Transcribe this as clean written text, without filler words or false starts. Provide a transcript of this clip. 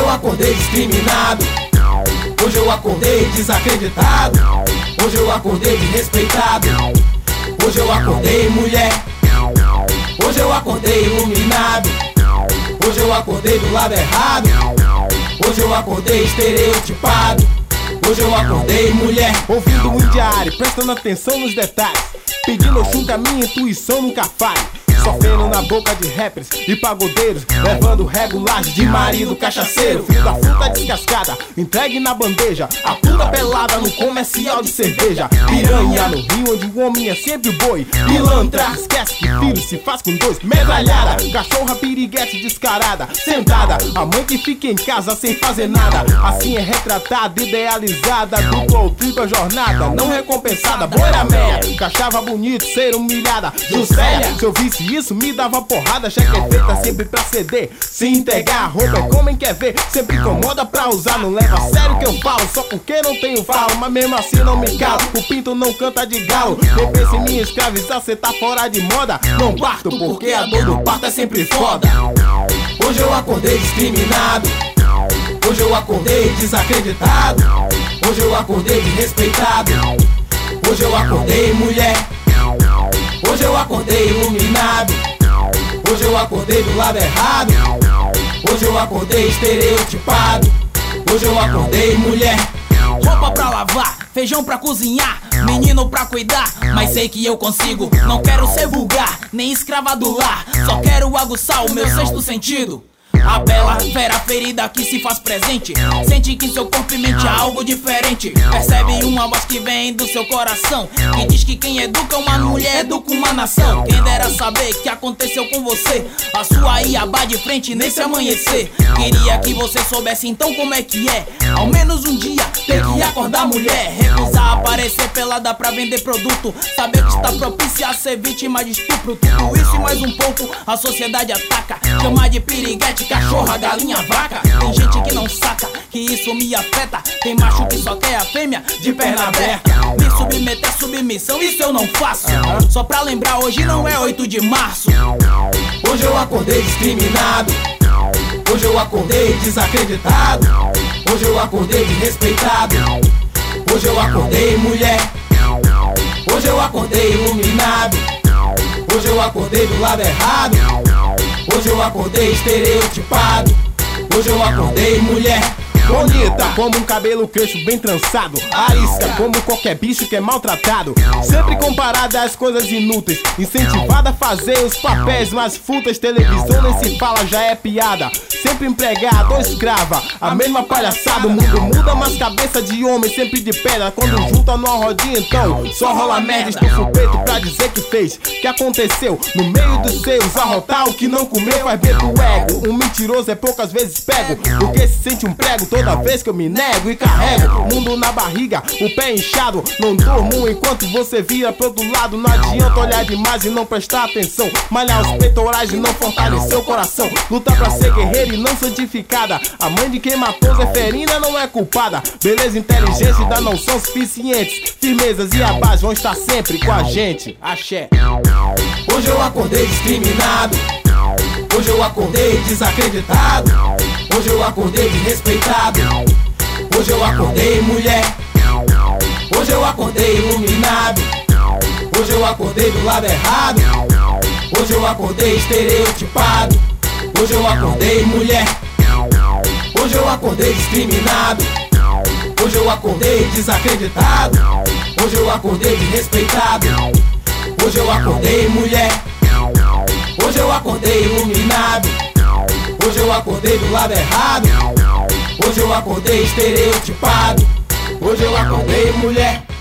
eu acordei discriminado. Hoje eu acordei desacreditado. Hoje eu acordei desrespeitado. Hoje eu acordei mulher. Hoje eu acordei iluminado. Hoje eu acordei do lado errado. Hoje eu acordei estereotipado. Hoje eu acordei mulher. Ouvindo um diário, prestando atenção nos detalhes, pedindo Oxum que a minha intuição nunca falhe. Sofrendo na boca de rappers e pagodeiros, levando regulagem de marido cachaceiro. Filho da fruta descascada, entregue na bandeja. A puta pelada no comercial de cerveja. Piranha no rio onde o homem é sempre boi. Pilantra, esquece que filho se faz com dois. Metralhada, cachorra piriguete descarada. Sentada, a mãe que fica em casa sem fazer nada. Assim é retratada, idealizada. Dupla ou tripla jornada, não recompensada. Boira meia, cachava bonito, ser humilhada. Juscelia, se eu visse isso me dava porrada. Cheque é feita sempre pra ceder. Se entregar, a roupa é como quer ver. Sempre incomoda pra usar, não leva a sério o que eu falo. Só porque não tenho falo, mas mesmo assim não me calo. O pinto não canta de galo. Nem pense em me escravizar, cê tá fora de moda. Não parto porque a dor do parto é sempre foda. Hoje eu acordei discriminado. Hoje eu acordei desacreditado. Hoje eu acordei desrespeitado. Hoje eu acordei mulher. Hoje eu acordei iluminado. Hoje eu acordei do lado errado. Hoje eu acordei estereotipado. Hoje eu acordei mulher. Roupa pra lavar, feijão pra cozinhar, menino pra cuidar, mas sei que eu consigo. Não quero ser vulgar, nem escrava do lar. Só quero aguçar o meu sexto sentido. A bela fera ferida que se faz presente. Sente que em seu corpo e mente há algo diferente. Percebe uma voz que vem do seu coração, que diz que quem educa uma mulher educa uma nação. Quem dera saber que aconteceu com você, a sua Iabá de frente nesse amanhecer. Queria que você soubesse então como é que é, ao menos um dia ter que acordar mulher. Recusar aparecer pelada pra vender produto, saber que está propícia a ser vítima de estupro. Tudo isso e mais um pouco a sociedade ataca. Chama de piriguete, cachorra, galinha, vaca. Tem gente que não saca que isso me afeta. Tem macho que só quer a fêmea de perna aberta. Me submeter à submissão, isso eu não faço. Só pra lembrar, hoje não é 8 de março. Hoje eu acordei discriminado. Hoje eu acordei desacreditado. Hoje eu acordei desrespeitado. Hoje eu acordei mulher. Hoje eu acordei iluminado. Hoje eu acordei do lado errado. Hoje eu acordei estereotipado. Hoje eu acordei mulher. Bonita como um cabelo crespo bem trançado. Arisca como qualquer bicho que é maltratado. Sempre comparada às coisas inúteis, incentivada a fazer os papéis mais fúteis. Televisão nem se fala, já é piada. Sempre empregada ou escrava, a mesma palhaçada. O mundo muda, mas cabeça de homem sempre de pedra. Quando junta numa rodinha então só rola merda. Estufa o peito pra dizer que fez, que aconteceu. No meio dos seus, arrotar o que não comeu faz bem pro ego. Um mentiroso é poucas vezes pego, porque se sente um prego toda vez que eu me nego e carrego o mundo na barriga, o pé inchado. Não durmo enquanto você vira pro outro lado. Não adianta olhar demais e não prestar atenção. Malhar os peitorais e não fortalecer o coração. Lutar pra ser guerreira e não santificada. A mãe de quem matou Zeferina não é culpada. Beleza, inteligência e da não são suficientes. Firmezas e a base vão estar sempre com a gente. Axé. Hoje eu acordei discriminado. Hoje eu acordei desacreditado. Hoje eu acordei desrespeitado. Hoje eu acordei mulher. Hoje eu acordei iluminado. Hoje eu acordei do lado errado. Hoje eu acordei estereotipado. Hoje eu acordei mulher. Hoje eu acordei discriminado. Hoje eu acordei desacreditado. Hoje eu acordei desrespeitado. Hoje eu acordei mulher. Hoje eu acordei iluminado. Hoje eu acordei do lado errado. Hoje eu acordei estereotipado. Hoje eu acordei mulher.